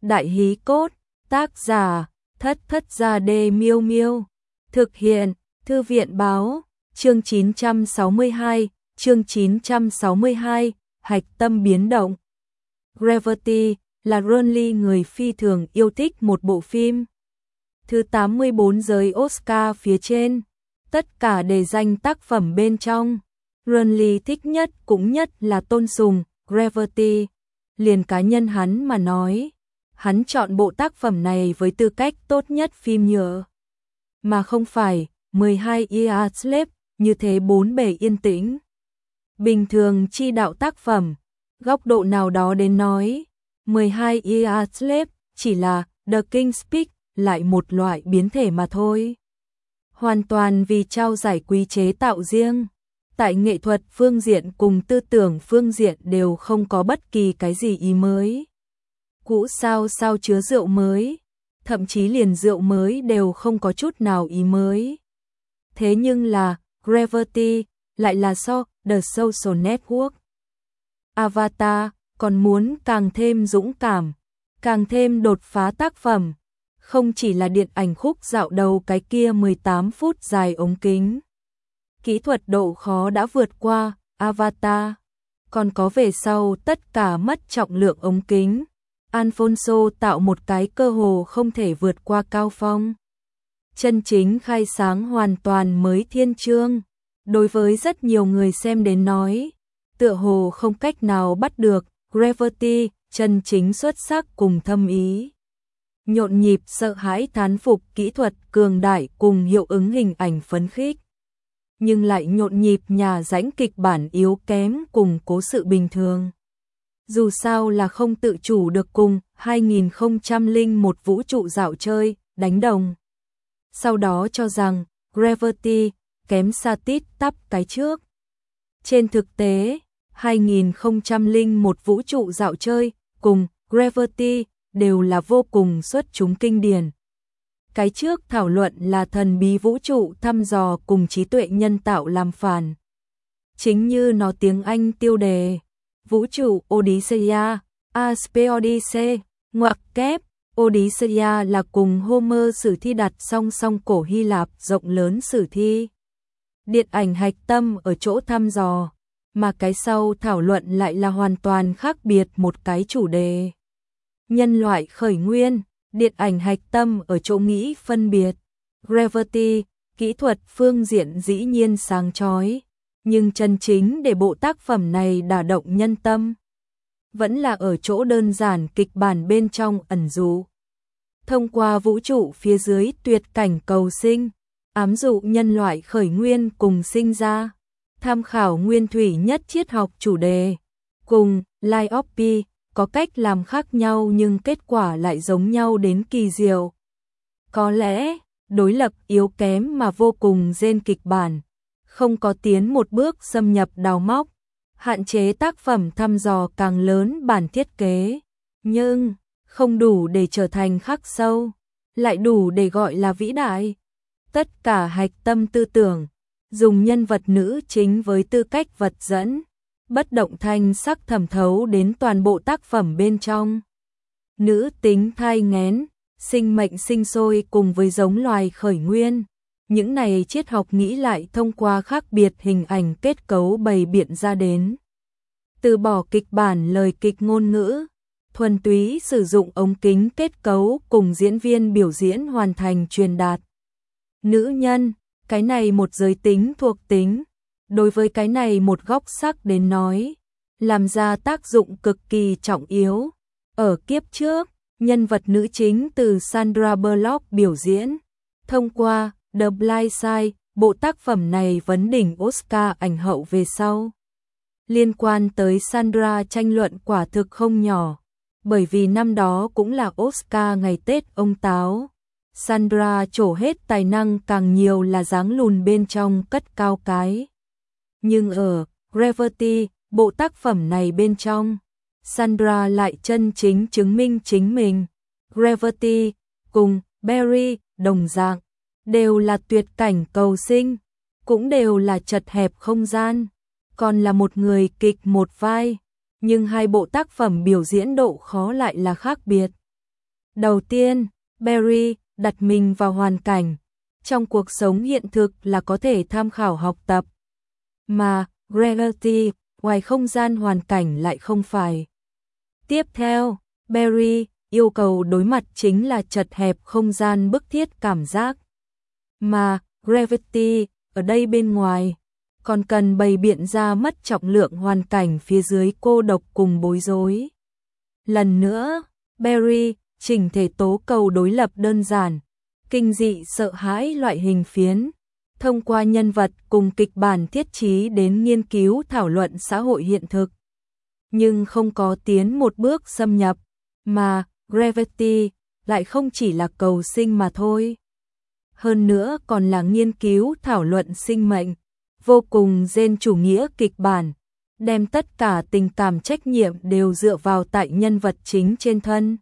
Đại hí cốt, tác giả, Thất Thất Gia Đê Miêu Miêu. Thực hiện, Thư viện báo, chương 962, hạch tâm biến động. Gravity là Ronnie người phi thường yêu thích một bộ phim. Thứ 84 giới Oscar phía trên, tất cả đề danh tác phẩm bên trong. Ronnie thích nhất cũng nhất là tôn sùng Gravity. Liền cá nhân hắn mà nói, hắn chọn bộ tác phẩm này với tư cách tốt nhất phim nhựa. Mà không phải 12 Years Slave, như thế bốn bề yên tĩnh. Bình thường chi đạo tác phẩm, góc độ nào đó đến nói, 12 Years Slave chỉ là The King's Speech, lại một loại biến thể mà thôi. Hoàn toàn vì trao giải quý chế tạo riêng. Tại nghệ thuật phương diện cùng tư tưởng phương diện đều không có bất kỳ cái gì ý mới. Cũ sao sao chứa rượu mới, thậm chí liền rượu mới đều không có chút nào ý mới. Thế nhưng là Gravity lại là so The Social Network. Avatar còn muốn càng thêm dũng cảm, càng thêm đột phá tác phẩm. Không chỉ là điện ảnh khúc dạo đầu cái kia 18 phút dài ống kính. Kỹ thuật độ khó đã vượt qua Avatar. Còn có về sau tất cả mất trọng lượng ống kính. Alfonso tạo một cái cơ hồ không thể vượt qua cao phong. Chân chính khai sáng hoàn toàn mới thiên chương. Đối với rất nhiều người xem đến nói, tựa hồ không cách nào bắt được Gravity chân chính xuất sắc cùng thâm ý. Nhộn nhịp sợ hãi thán phục kỹ thuật cường đại cùng hiệu ứng hình ảnh phấn khích. Nhưng lại nhộn nhịp nhà rãnh kịch bản yếu kém cùng cố sự bình thường. Dù sao là không tự chủ được cùng 2001 vũ trụ dạo chơi, đánh đồng. Sau đó cho rằng Gravity kém xa tít tắp cái trước. Trên thực tế, 2001 vũ trụ dạo chơi cùng Gravity đều là vô cùng xuất chúng kinh điển. Cái trước thảo luận là thần bí vũ trụ thăm dò cùng trí tuệ nhân tạo làm phản. Chính như nó tiếng Anh tiêu đề, vũ trụ Odyssea, A Space Odyssey, ngoặc kép, Odyssea là cùng Homer sử thi đặt song song cổ Hy Lạp rộng lớn sử thi. Điện ảnh hạch tâm ở chỗ thăm dò, mà cái sau thảo luận lại là hoàn toàn khác biệt một cái chủ đề. Nhân loại khởi nguyên, điện ảnh hạch tâm ở chỗ nghĩ phân biệt. Gravity, kỹ thuật phương diện dĩ nhiên sáng chói, nhưng chân chính để bộ tác phẩm này đả động nhân tâm, vẫn là ở chỗ đơn giản kịch bản bên trong ẩn dụ. Thông qua vũ trụ phía dưới tuyệt cảnh cầu sinh, ám dụ nhân loại khởi nguyên cùng sinh ra, tham khảo nguyên thủy nhất triết học chủ đề, cùng Life of Pi, có cách làm khác nhau nhưng kết quả lại giống nhau đến kỳ diệu. Có lẽ, đối lập yếu kém mà vô cùng gen kịch bản, không có tiến một bước xâm nhập đào móc, hạn chế tác phẩm thăm dò càng lớn bản thiết kế, nhưng không đủ để trở thành khắc sâu, lại đủ để gọi là vĩ đại. Tất cả hạch tâm tư tưởng, dùng nhân vật nữ chính với tư cách vật dẫn, bất động thanh sắc thẩm thấu đến toàn bộ tác phẩm bên trong. Nữ tính thai nghén, sinh mệnh sinh sôi cùng với giống loài khởi nguyên. Những này triết học nghĩ lại thông qua khác biệt hình ảnh kết cấu bày biện ra đến. Từ bỏ kịch bản lời kịch ngôn ngữ, thuần túy sử dụng ống kính kết cấu cùng diễn viên biểu diễn hoàn thành truyền đạt. Nữ nhân, cái này một giới tính thuộc tính. Đối với cái này một góc sắc đến nói, làm ra tác dụng cực kỳ trọng yếu. Ở kiếp trước, nhân vật nữ chính từ Sandra Bullock biểu diễn, thông qua The Blind Side, bộ tác phẩm này vấn đỉnh Oscar ảnh hậu về sau. Liên quan tới Sandra tranh luận quả thực không nhỏ, bởi vì năm đó cũng là Oscar ngày Tết ông Táo. Sandra trổ hết tài năng càng nhiều là dáng lùn bên trong cất cao cái. Nhưng ở Gravity, bộ tác phẩm này bên trong, Sandra lại chân chính chứng minh chính mình. Gravity cùng Barry đồng dạng, đều là tuyệt cảnh cầu sinh, cũng đều là chật hẹp không gian, còn là một người kịch một vai, nhưng hai bộ tác phẩm biểu diễn độ khó lại là khác biệt. Đầu tiên, Barry đặt mình vào hoàn cảnh. Trong cuộc sống hiện thực là có thể tham khảo học tập. Mà, reality, ngoài không gian hoàn cảnh lại không phải. Tiếp theo, Barry yêu cầu đối mặt chính là chật hẹp không gian bức thiết cảm giác. Mà, gravity, ở đây bên ngoài, còn cần bày biện ra mất trọng lượng hoàn cảnh phía dưới cô độc cùng bối rối. Lần nữa, Barry chỉnh thể tố cầu đối lập đơn giản, kinh dị sợ hãi loại hình phiến, thông qua nhân vật cùng kịch bản thiết trí đến nghiên cứu thảo luận xã hội hiện thực. Nhưng không có tiến một bước xâm nhập, mà Gravity lại không chỉ là cầu sinh mà thôi. Hơn nữa còn là nghiên cứu thảo luận sinh mệnh, vô cùng gen chủ nghĩa kịch bản, đem tất cả tình cảm trách nhiệm đều dựa vào tại nhân vật chính trên thân.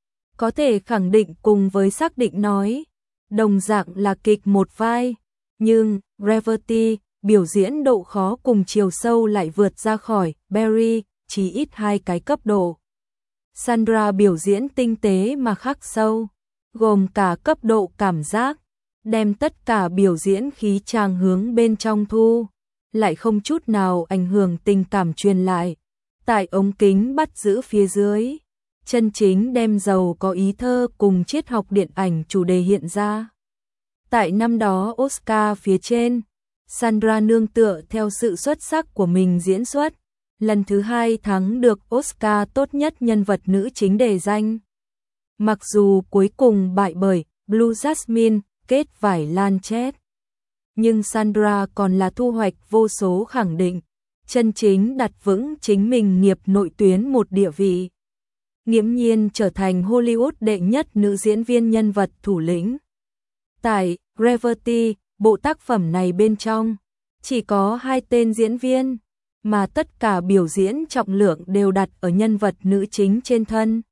Có thể khẳng định cùng với xác định nói, đồng dạng là kịch một vai, nhưng Gravity biểu diễn độ khó cùng chiều sâu lại vượt ra khỏi Barry chỉ ít 2 cái cấp độ. Sandra biểu diễn tinh tế mà khắc sâu, gồm cả cấp độ cảm giác, đem tất cả biểu diễn khí tràng hướng bên trong thu, lại không chút nào ảnh hưởng tình cảm truyền lại. Tại ống kính bắt giữ phía dưới, chân chính đem giàu có ý thơ cùng triết học điện ảnh chủ đề hiện ra. Tại năm đó Oscar phía trên, Sandra nương tựa theo sự xuất sắc của mình diễn xuất, lần thứ 2 thắng được Oscar tốt nhất nhân vật nữ chính đề danh. Mặc dù cuối cùng bại bởi Blue Jasmine, kết vải lan chết. Nhưng Sandra còn là thu hoạch vô số khẳng định, chân chính đặt vững chính mình nghiệp nội tuyến một địa vị. Nghiễm nhiên trở thành Hollywood đệ nhất nữ diễn viên nhân vật thủ lĩnh. Tại Gravity, bộ tác phẩm này bên trong, chỉ có 2 tên diễn viên, mà tất cả biểu diễn trọng lượng đều đặt ở nhân vật nữ chính trên thân.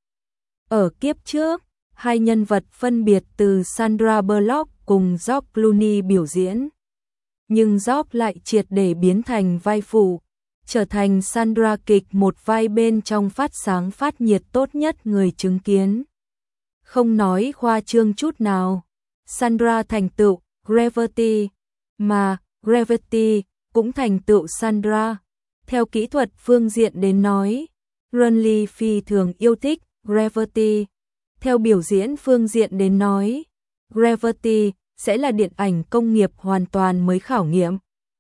Ở kiếp trước, 2 nhân vật phân biệt từ Sandra Bullock cùng George Clooney biểu diễn. Nhưng George lại triệt để biến thành vai phụ, trở thành Sandra kịch một vai bên trong phát sáng phát nhiệt tốt nhất người chứng kiến. Không nói khoa trương chút nào, Sandra thành tựu Gravity, mà Gravity cũng thành tựu Sandra. Theo kỹ thuật phương diện đến nói, Ronley phi thường yêu thích Gravity. Theo biểu diễn phương diện đến nói, Gravity sẽ là điện ảnh công nghiệp hoàn toàn mới khảo nghiệm.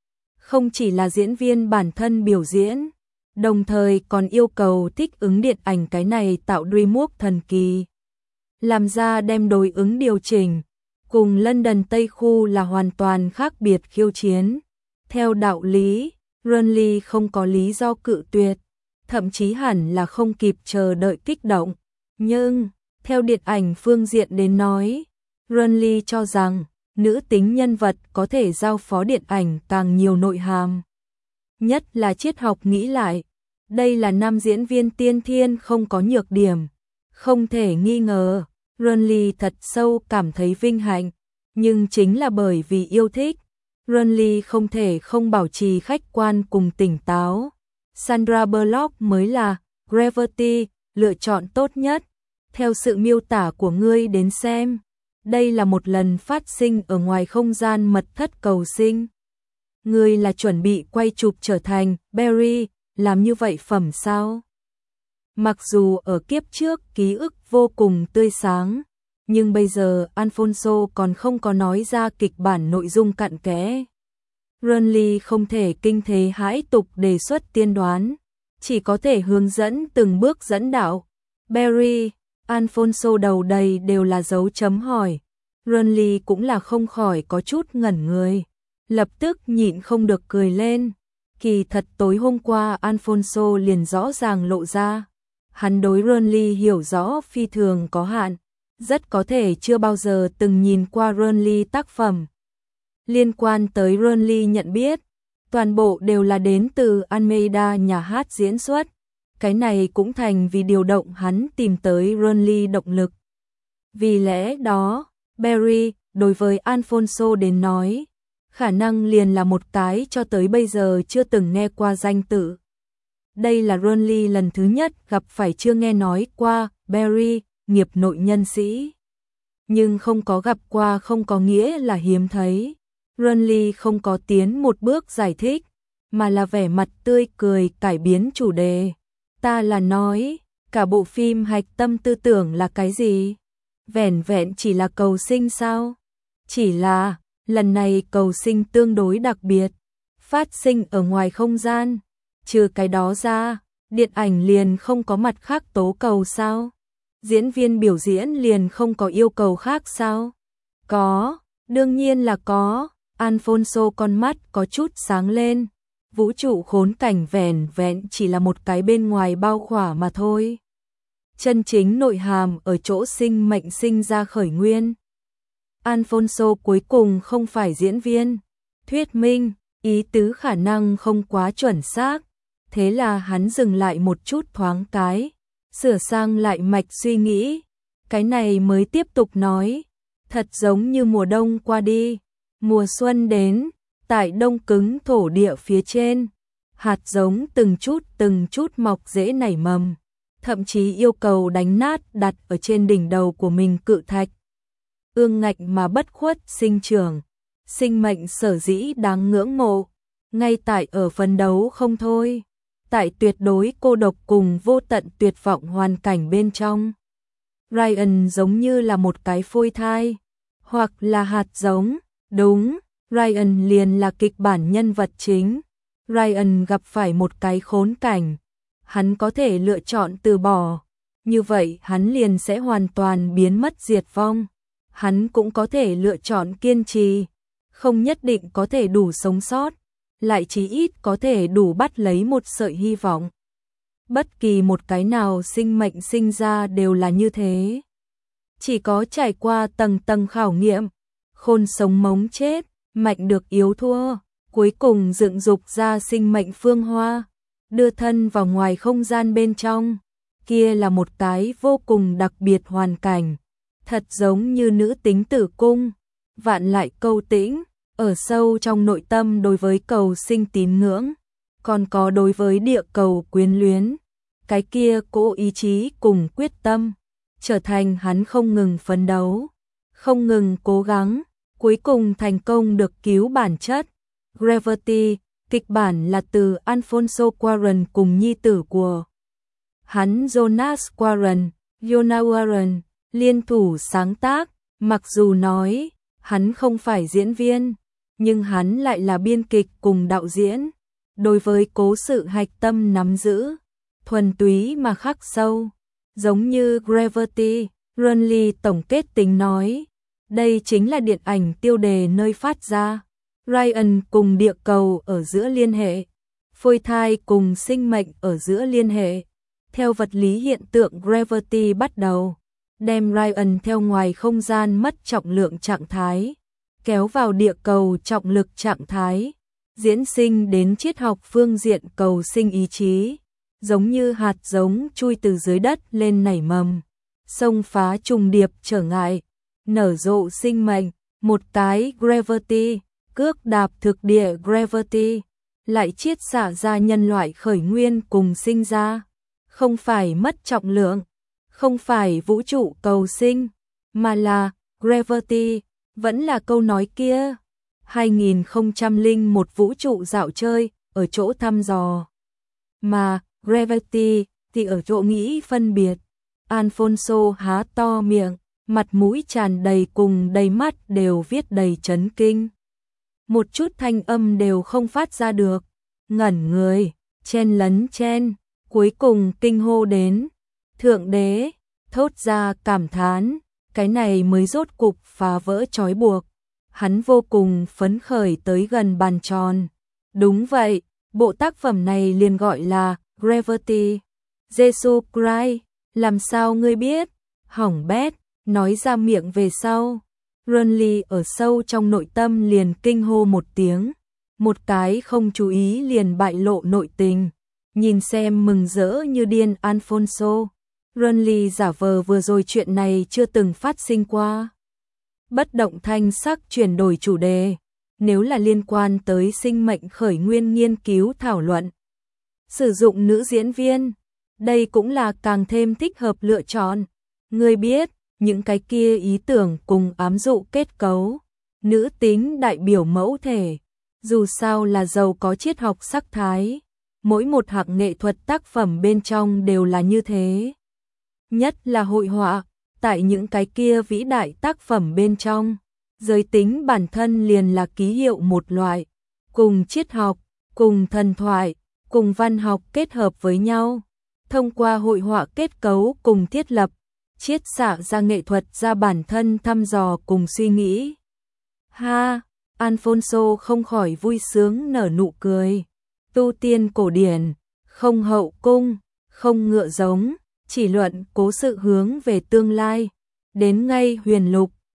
Không chỉ là diễn viên bản thân biểu diễn, đồng thời còn yêu cầu thích ứng điện ảnh cái này tạo DreamWorks thần kỳ. Làm ra đem đối ứng điều chỉnh, cùng London Tây Khu là hoàn toàn khác biệt khiêu chiến. Theo đạo lý, Ronley không có lý do cự tuyệt, thậm chí hẳn là không kịp chờ đợi kích động. Nhưng, theo điện ảnh phương diện đến nói, Ronley cho rằng, nữ tính nhân vật có thể giao phó điện ảnh càng nhiều nội hàm. Nhất là triết học nghĩ lại, đây là nam diễn viên tiên thiên không có nhược điểm. Không thể nghi ngờ, Ronley thật sâu cảm thấy vinh hạnh, nhưng chính là bởi vì yêu thích, Ronley không thể không bảo trì khách quan cùng tỉnh táo. Sandra Bullock mới là Gravity, lựa chọn tốt nhất. Theo sự miêu tả của ngươi đến xem, đây là một lần phát sinh ở ngoài không gian mật thất cầu sinh. Ngươi là chuẩn bị quay chụp trở thành Barry, làm như vậy phẩm sao? Mặc dù ở kiếp trước ký ức vô cùng tươi sáng, nhưng bây giờ Alfonso còn không có nói ra kịch bản nội dung cặn kẽ. Ronley không thể kinh thế hãi tục đề xuất tiên đoán, chỉ có thể hướng dẫn từng bước dẫn đạo. Barry, Alfonso đầu đầy đều là dấu chấm hỏi. Ronley cũng là không khỏi có chút ngẩn người, lập tức nhịn không được cười lên. Kỳ thật tối hôm qua Alfonso liền rõ ràng lộ ra, hắn đối Ronley hiểu rõ phi thường có hạn, rất có thể chưa bao giờ từng nhìn qua Ronley tác phẩm. Liên quan tới Ronley nhận biết, toàn bộ đều là đến từ Almeida nhà hát diễn xuất. Cái này cũng thành vì điều động hắn tìm tới Ronley động lực. Vì lẽ đó, Barry, đối với Alfonso đến nói, khả năng liền là một cái cho tới bây giờ chưa từng nghe qua danh tự. Đây là Ronley lần thứ nhất gặp phải chưa nghe nói qua Barry, nghiệp nội nhân sĩ. Nhưng không có gặp qua không có nghĩa là hiếm thấy. Renly không có tiến một bước giải thích, mà là vẻ mặt tươi cười cải biến chủ đề. Ta là nói, cả bộ phim hạch tâm tư tưởng là cái gì? Vẻn vẹn chỉ là cầu sinh sao? Chỉ là, lần này cầu sinh tương đối đặc biệt, phát sinh ở ngoài không gian. Trừ cái đó ra, điện ảnh liền không có mặt khác tố cầu sao? Diễn viên biểu diễn liền không có yêu cầu khác sao? Có, đương nhiên là có. Alfonso con mắt có chút sáng lên. Vũ trụ khốn cảnh vẻn vẹn chỉ là một cái bên ngoài bao khỏa mà thôi. Chân chính nội hàm ở chỗ sinh mệnh sinh ra khởi nguyên. Alfonso cuối cùng không phải diễn viên, thuyết minh, ý tứ khả năng không quá chuẩn xác. Thế là hắn dừng lại một chút thoáng cái, sửa sang lại mạch suy nghĩ. Cái này mới tiếp tục nói, thật giống như mùa đông qua đi, mùa xuân đến, tại đông cứng thổ địa phía trên, hạt giống từng chút mọc rễ nảy mầm, thậm chí yêu cầu đánh nát đặt ở trên đỉnh đầu của mình cự thạch. Ương ngạnh mà bất khuất sinh trưởng, sinh mệnh sở dĩ đáng ngưỡng mộ, ngay tại ở phấn đấu không thôi, tại tuyệt đối cô độc cùng vô tận tuyệt vọng hoàn cảnh bên trong. Ryan giống như là một cái phôi thai, hoặc là hạt giống, đúng, Ryan liền là kịch bản nhân vật chính. Ryan gặp phải một cái khốn cảnh, hắn có thể lựa chọn từ bỏ, như vậy hắn liền sẽ hoàn toàn biến mất diệt vong. Hắn cũng có thể lựa chọn kiên trì, không nhất định có thể đủ sống sót, lại chí ít có thể đủ bắt lấy một sợi hy vọng. Bất kỳ một cái nào sinh mệnh sinh ra đều là như thế. Chỉ có trải qua tầng tầng khảo nghiệm, khôn sống mống chết, mạnh được yếu thua, cuối cùng dựng dục ra sinh mệnh phương hoa, đưa thân vào ngoài không gian bên trong. Kia là một cái vô cùng đặc biệt hoàn cảnh, thật giống như nữ tính tử cung, vạn lại câu tĩnh, ở sâu trong nội tâm đối với cầu sinh tín ngưỡng, còn có đối với địa cầu quyến luyến. Cái kia cỗ ý chí cùng quyết tâm, trở thành hắn không ngừng phấn đấu, không ngừng cố gắng, cuối cùng thành công được cứu bản chất. Gravity, kịch bản là từ Alfonso Cuarón cùng nhi tử của hắn Jonas Cuarón, Jonah Cuarón, liên thủ sáng tác. Mặc dù nói hắn không phải diễn viên, nhưng hắn lại là biên kịch cùng đạo diễn. Đối với cố sự hạch tâm nắm giữ, thuần túy mà khắc sâu, giống như Gravity. Renly tổng kết tính nói, đây chính là điện ảnh tiêu đề nơi phát ra Ryan cùng địa cầu ở giữa liên hệ, phôi thai cùng sinh mệnh ở giữa liên hệ. Theo vật lý hiện tượng Gravity bắt đầu, đem Ryan theo ngoài không gian mất trọng lượng trạng thái, kéo vào địa cầu trọng lực trạng thái, diễn sinh đến triết học phương diện cầu sinh ý chí, giống như hạt giống chui từ dưới đất lên nảy mầm, xông phá trùng điệp trở ngại, nở rộ sinh mệnh. Một cái Gravity, cước đạp thực địa Gravity, lại chiết xạ ra nhân loại khởi nguyên cùng sinh ra. Không phải mất trọng lượng, không phải vũ trụ cầu sinh, mà là Gravity, vẫn là câu nói kia. 2001 vũ trụ dạo chơi, ở chỗ thăm dò. Mà Gravity thì ở chỗ nghĩ phân biệt. Alfonso há to miệng, mặt mũi tràn đầy cùng đầy mắt đều viết đầy chấn kinh. Một chút thanh âm đều không phát ra được, ngẩn người, chen lấn chen, cuối cùng kinh hô đến. Thượng đế, thốt ra cảm thán, cái này mới rốt cục phá vỡ trói buộc. Hắn vô cùng phấn khởi tới gần bàn tròn. Đúng vậy, bộ tác phẩm này liền gọi là Gravity. Jesus Christ, làm sao ngươi biết? Hỏng bét, nói ra miệng về sau. Renly ở sâu trong nội tâm liền kinh hô một tiếng. Một cái không chú ý liền bại lộ nội tình. Nhìn xem mừng rỡ như điên Alfonso. Renly giả vờ vừa rồi chuyện này chưa từng phát sinh qua. Bất động thanh sắc chuyển đổi chủ đề. Nếu là liên quan tới sinh mệnh khởi nguyên nghiên cứu thảo luận, sử dụng nữ diễn viên, đây cũng là càng thêm thích hợp lựa chọn. Ngươi biết, những cái kia ý tưởng cùng ám dụ kết cấu, nữ tính đại biểu mẫu thể, dù sao là giàu có triết học sắc thái, mỗi một hạng nghệ thuật tác phẩm bên trong đều là như thế. Nhất là hội họa, tại những cái kia vĩ đại tác phẩm bên trong, giới tính bản thân liền là ký hiệu một loại, cùng triết học, cùng thần thoại, cùng văn học kết hợp với nhau, thông qua hội họa kết cấu cùng thiết lập, chiết xạ ra nghệ thuật ra bản thân thăm dò cùng suy nghĩ. Ha, Alfonso không khỏi vui sướng nở nụ cười. Tu tiên cổ điển, không hậu cung, không ngựa giống, chỉ luận cố sự hướng về tương lai, đến ngay huyền lục,